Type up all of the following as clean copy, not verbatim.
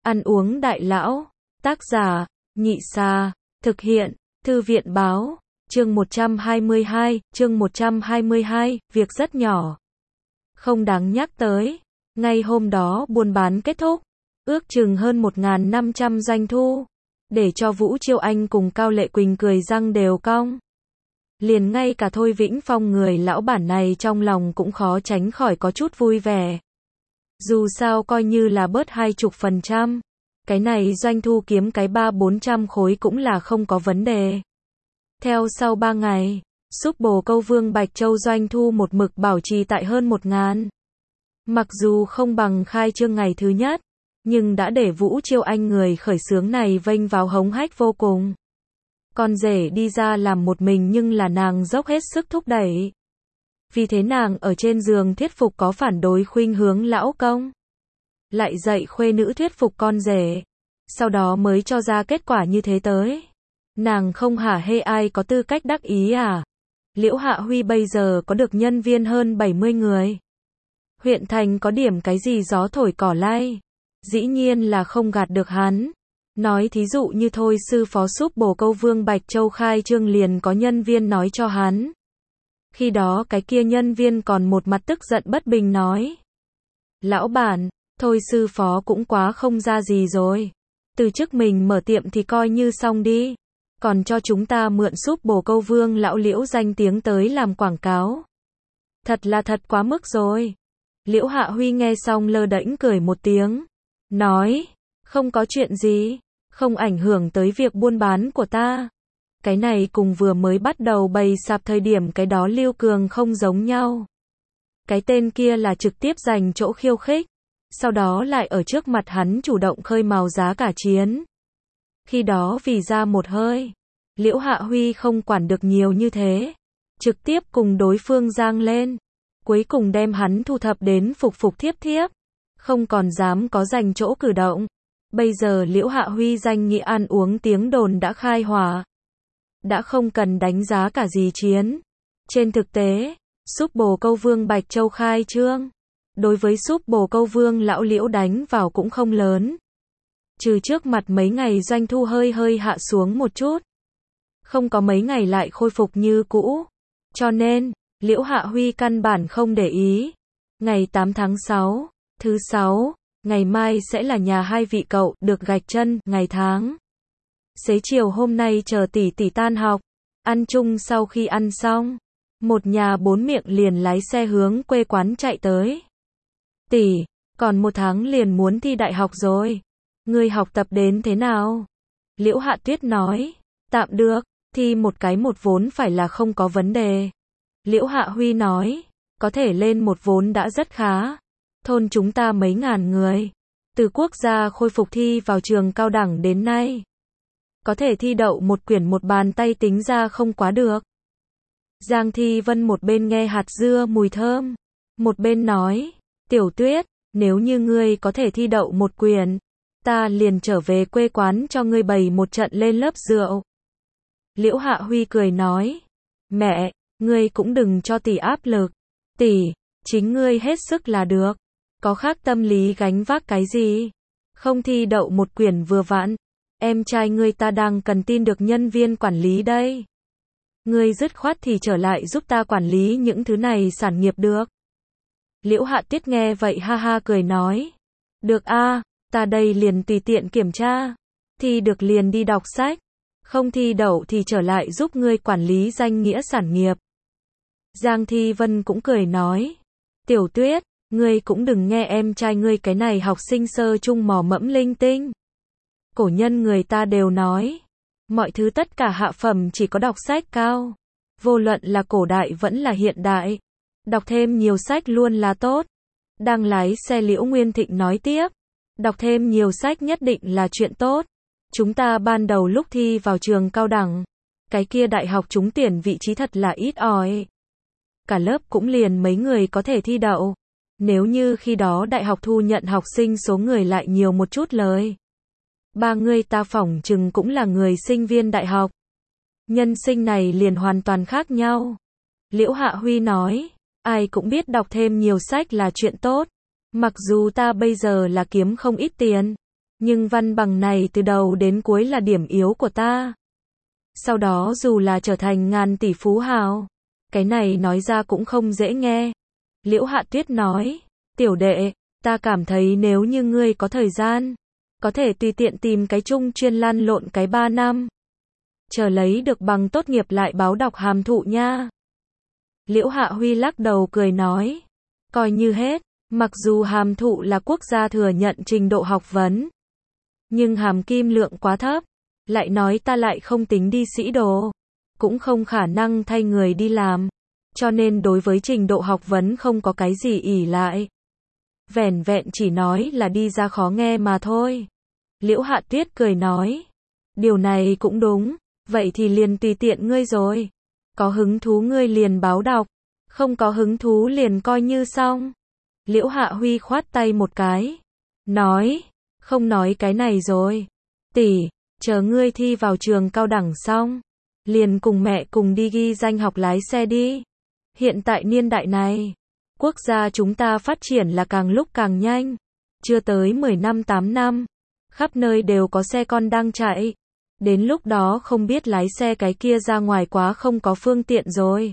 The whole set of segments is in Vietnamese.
Ăn uống đại lão. Tác giả, Nhị Xa. Thực hiện, Thư viện báo. Chương 122, việc rất nhỏ. Không đáng nhắc tới. Ngay hôm đó buôn bán kết thúc. Ước chừng hơn 1.500 doanh thu. Để cho Vũ Chiêu Anh cùng Cao Lệ Quỳnh cười răng đều cong. Liền ngay cả Thôi Vĩnh Phong người lão bản này trong lòng cũng khó tránh khỏi có chút vui vẻ. Dù sao coi như là bớt 20%. Cái này doanh thu kiếm cái 300-400 khối cũng là không có vấn đề. Theo sau 3 ngày, súp bồ câu Vương Bạch Châu doanh thu một mực bảo trì tại hơn 1.000. Mặc dù không bằng khai trương ngày thứ nhất, nhưng đã để Vũ Chiêu Anh người khởi xướng này vênh vào hống hách vô cùng. Con rể đi ra làm một mình nhưng là nàng dốc hết sức thúc đẩy. Vì thế nàng ở trên giường thuyết phục có phản đối khuynh hướng lão công. Lại dạy khuê nữ thuyết phục con rể. Sau đó mới cho ra kết quả như thế tới. Nàng không hả hê ai có tư cách đắc ý à? Liễu Hạ Huy bây giờ có được nhân viên hơn 70 người. Huyện thành có điểm cái gì gió thổi cỏ lay. Dĩ nhiên là không gạt được hắn. Nói thí dụ như thôi sư phó súp bồ câu Vương Bạch Châu khai trương liền có nhân viên nói cho hắn. Khi đó cái kia nhân viên còn một mặt tức giận bất bình nói. Lão bản, thôi sư phó cũng quá không ra gì rồi. Từ trước mình mở tiệm thì coi như xong đi. Còn cho chúng ta mượn súp bồ câu Vương lão Liễu danh tiếng tới làm quảng cáo. Thật là thật quá mức rồi. Liễu Hạ Huy nghe xong lơ đễnh cười một tiếng. Nói, không có chuyện gì, không ảnh hưởng tới việc buôn bán của ta. Cái này cùng vừa mới bắt đầu bày sạp thời điểm cái đó Lưu Cường không giống nhau. Cái tên kia là trực tiếp giành chỗ khiêu khích. Sau đó lại ở trước mặt hắn chủ động khơi mào giá cả chiến. Khi đó vì ra một hơi, Liễu Hạ Huy không quản được nhiều như thế. Trực tiếp cùng đối phương giang lên. Cuối cùng đem hắn thu thập đến phục thiếp thiếp. Không còn dám có giành chỗ cử động. Bây giờ Liễu Hạ Huy danh nghĩa ăn uống tiếng đồn đã khai hỏa. Đã không cần đánh giá cả gì chiến. Trên thực tế, súp bồ câu Vương Bạch Châu khai trương. Đối với súp bồ câu Vương lão Liễu đánh vào cũng không lớn. Trừ trước mặt mấy ngày doanh thu hơi hạ xuống một chút. Không có mấy ngày lại khôi phục như cũ. Cho nên, Liễu Hạ Huy căn bản không để ý. Ngày 8 tháng 6, thứ 6, ngày mai sẽ là nhà hai vị cậu được gạch chân, ngày tháng. Xế chiều hôm nay chờ tỷ tỷ tan học. Ăn chung sau khi ăn xong. Một nhà bốn miệng liền lái xe hướng quê quán chạy tới. Tỷ, còn 1 tháng liền muốn thi đại học rồi. Ngươi học tập đến thế nào? Liễu Hạ Tuyết nói. Tạm được, thi một cái một vốn phải là không có vấn đề. Liễu Hạ Huy nói. Có thể lên một vốn đã rất khá. Thôn chúng ta mấy ngàn người. Từ quốc gia khôi phục thi vào trường cao đẳng đến nay. Có thể thi đậu một quyển một bàn tay tính ra không quá được. Giang Thi Vân một bên nghe hạt dưa mùi thơm. Một bên nói. Tiểu Tuyết, nếu như ngươi có thể thi đậu một quyển. Ta liền trở về quê quán cho ngươi bày một trận lên lớp rượu. Liễu Hạ Huy cười nói. Mẹ, ngươi cũng đừng cho tỷ áp lực. Tỷ, chính ngươi hết sức là được. Có khác tâm lý gánh vác cái gì? Không thi đậu một quyển vừa vặn. Em trai ngươi ta đang cần tin được nhân viên quản lý đây. Ngươi dứt khoát thì trở lại giúp ta quản lý những thứ này sản nghiệp được. Liễu Hạ Tuyết nghe vậy ha ha cười nói. Được a, ta đây liền tùy tiện kiểm tra. Thi được liền đi đọc sách. Không thi đậu thì trở lại giúp ngươi quản lý danh nghĩa sản nghiệp. Giang Thi Vân cũng cười nói. Tiểu Tuyết, ngươi cũng đừng nghe em trai ngươi cái này học sinh sơ trung mò mẫm linh tinh. Cổ nhân người ta đều nói. Mọi thứ tất cả hạ phẩm chỉ có đọc sách cao. Vô luận là cổ đại vẫn là hiện đại. Đọc thêm nhiều sách luôn là tốt. Đang lái xe Liễu Nguyên Thịnh nói tiếp. Đọc thêm nhiều sách nhất định là chuyện tốt. Chúng ta ban đầu lúc thi vào trường cao đẳng. Cái kia đại học trúng tuyển vị trí thật là ít ỏi. Cả lớp cũng liền mấy người có thể thi đậu. Nếu như khi đó đại học thu nhận học sinh số người lại nhiều một chút lời. Ba người ta phỏng chừng cũng là người sinh viên đại học. Nhân sinh này liền hoàn toàn khác nhau. Liễu Hạ Huy nói. Ai cũng biết đọc thêm nhiều sách là chuyện tốt. Mặc dù ta bây giờ là kiếm không ít tiền. Nhưng văn bằng này từ đầu đến cuối là điểm yếu của ta. Sau đó dù là trở thành ngàn tỷ phú hào, cái này nói ra cũng không dễ nghe. Liễu Hạ Tuyết nói, tiểu đệ, ta cảm thấy nếu như ngươi có thời gian, có thể tùy tiện tìm cái chung chuyên lăn lộn cái 3 năm. Chờ lấy được bằng tốt nghiệp lại báo đọc hàm thụ nha. Liễu Hạ Huy lắc đầu cười nói, coi như hết, mặc dù hàm thụ là quốc gia thừa nhận trình độ học vấn, nhưng hàm kim lượng quá thấp, lại nói ta lại không tính đi sĩ đồ, cũng không khả năng thay người đi làm, cho nên đối với trình độ học vấn không có cái gì ỷ lại. Vẻn vẹn chỉ nói là đi ra khó nghe mà thôi. Liễu Hạ Tuyết cười nói, điều này cũng đúng, vậy thì liền tùy tiện ngươi rồi. Có hứng thú ngươi liền báo đọc, không có hứng thú liền coi như xong. Liễu Hạ Huy khoát tay một cái, nói, không nói cái này rồi. Tỷ, chờ ngươi thi vào trường cao đẳng xong, liền cùng mẹ cùng đi ghi danh học lái xe đi. Hiện tại niên đại này, quốc gia chúng ta phát triển là càng lúc càng nhanh. Chưa tới 10 năm 8 năm, khắp nơi đều có xe con đang chạy. Đến lúc đó không biết lái xe cái kia ra ngoài quá không có phương tiện rồi.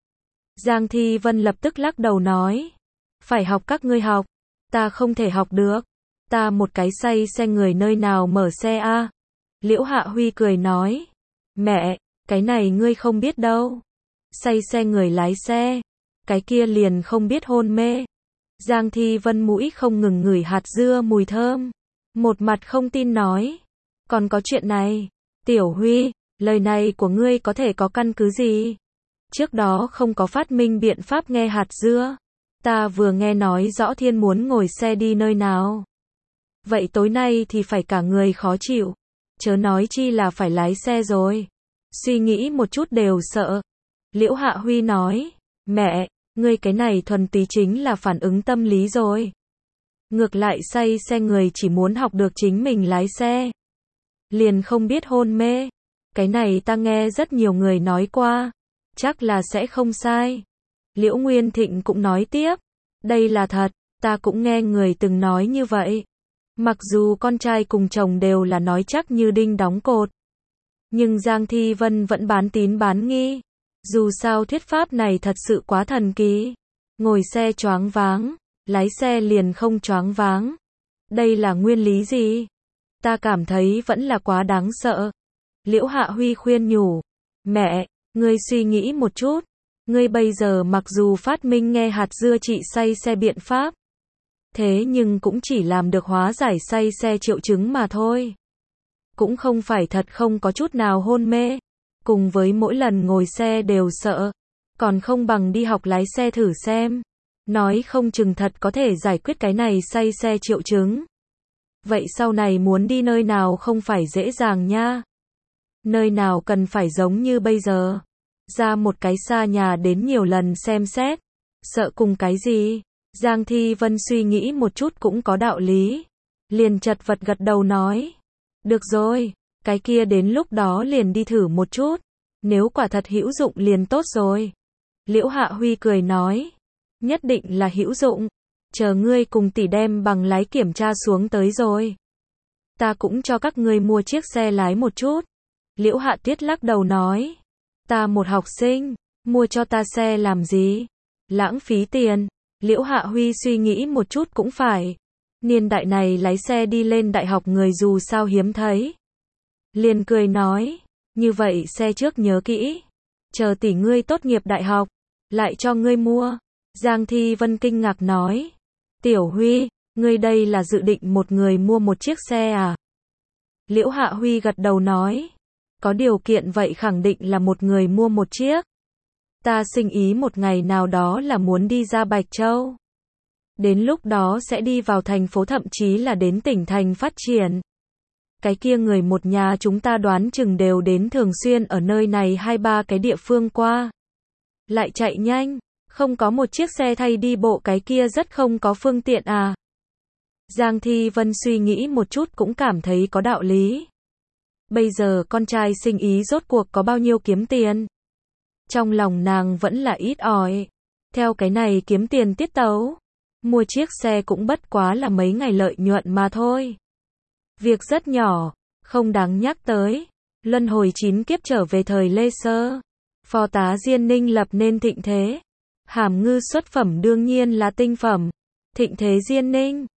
Giang Thi Vân lập tức lắc đầu nói, phải học các ngươi học, ta không thể học được. Ta một cái say xe người nơi nào mở xe a? Liễu Hạ Huy cười nói, mẹ, cái này ngươi không biết đâu. Say xe người lái xe, cái kia liền không biết hôn mê. Giang Thi Vân mũi không ngừng ngửi hạt dưa mùi thơm, một mặt không tin nói, còn có chuyện này. Tiểu Huy, lời này của ngươi có thể có căn cứ gì? Trước đó không có phát minh biện pháp nghe hạt dưa. Ta vừa nghe nói rõ Thiên muốn ngồi xe đi nơi nào. Vậy tối nay thì phải cả người khó chịu. Chớ nói chi là phải lái xe rồi. Suy nghĩ một chút đều sợ. Liễu Hạ Huy nói, mẹ, ngươi cái này thuần túy chính là phản ứng tâm lý rồi. Ngược lại say xe người chỉ muốn học được chính mình lái xe, liền không biết hôn mê. Cái này ta nghe rất nhiều người nói qua, chắc là sẽ không sai. Liễu Nguyên Thịnh cũng nói tiếp, đây là thật, ta cũng nghe người từng nói như vậy. Mặc dù con trai cùng chồng đều là nói chắc như đinh đóng cột, nhưng Giang Thi Vân vẫn bán tín bán nghi. Dù sao thuyết pháp này thật sự quá thần kỳ. Ngồi xe choáng váng, lái xe liền không choáng váng. Đây là nguyên lý gì? Ta cảm thấy vẫn là quá đáng sợ. Liễu Hạ Huy khuyên nhủ, mẹ, ngươi suy nghĩ một chút. Ngươi bây giờ mặc dù phát minh nghe hạt dưa trị say xe biện pháp, thế nhưng cũng chỉ làm được hóa giải say xe triệu chứng mà thôi. Cũng không phải thật không có chút nào hôn mê. Cùng với mỗi lần ngồi xe đều sợ, còn không bằng đi học lái xe thử xem. Nói không chừng thật có thể giải quyết cái này say xe triệu chứng. Vậy sau này muốn đi nơi nào không phải dễ dàng nha. Nơi nào cần phải giống như bây giờ. Ra một cái xa nhà đến nhiều lần xem xét. Sợ cùng cái gì? Giang Thi Vân suy nghĩ một chút cũng có đạo lý. Liền chật vật gật đầu nói, được rồi. Cái kia đến lúc đó liền đi thử một chút. Nếu quả thật hữu dụng liền tốt rồi. Liễu Hạ Huy cười nói, nhất định là hữu dụng. Chờ ngươi cùng tỷ đem bằng lái kiểm tra xuống tới rồi, ta cũng cho các ngươi mua chiếc xe lái một chút. Liễu Hạ Tuyết lắc đầu nói, ta một học sinh, mua cho ta xe làm gì? Lãng phí tiền. Liễu Hạ Huy suy nghĩ một chút cũng phải. Niên đại này lái xe đi lên đại học người dù sao hiếm thấy. Liền cười nói, như vậy xe trước nhớ kỹ. Chờ tỷ ngươi tốt nghiệp đại học, lại cho ngươi mua. Giang Thi Vân kinh ngạc nói, Tiểu Huy, ngươi đây là dự định một người mua một chiếc xe à? Liễu Hạ Huy gật đầu nói, có điều kiện vậy khẳng định là một người mua một chiếc. Ta sinh ý một ngày nào đó là muốn đi ra Bạch Châu. Đến lúc đó sẽ đi vào thành phố thậm chí là đến tỉnh thành phát triển. Cái kia người một nhà chúng ta đoán chừng đều đến thường xuyên ở nơi này 2-3 cái địa phương qua. Lại chạy nhanh, không có một chiếc xe thay đi bộ cái kia rất không có phương tiện à. Giang Thi Vân suy nghĩ một chút cũng cảm thấy có đạo lý. Bây giờ con trai sinh ý rốt cuộc có bao nhiêu kiếm tiền? Trong lòng nàng vẫn là ít ỏi. Theo cái này kiếm tiền tiết tấu, mua chiếc xe cũng bất quá là mấy ngày lợi nhuận mà thôi. Việc rất nhỏ, không đáng nhắc tới. Luân hồi 9 kiếp trở về thời Lê Sơ. Phò tá Diên Ninh lập nên thịnh thế. Hàm Ngư xuất phẩm đương nhiên là tinh phẩm. Thịnh thế Diên Ninh.